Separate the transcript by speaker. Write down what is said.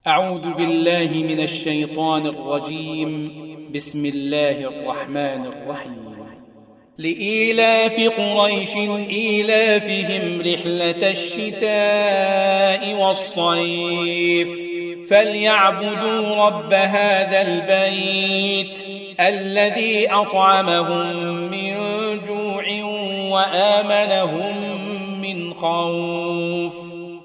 Speaker 1: أعوذ بالله من الشيطان الرجيم. بسم الله الرحمن الرحيم. لإيلاف قريش إيلافهم رحلة الشتاء والصيف فليعبدوا رب هذا البيت الذي أطعمهم من جوع وآمنهم من خوف.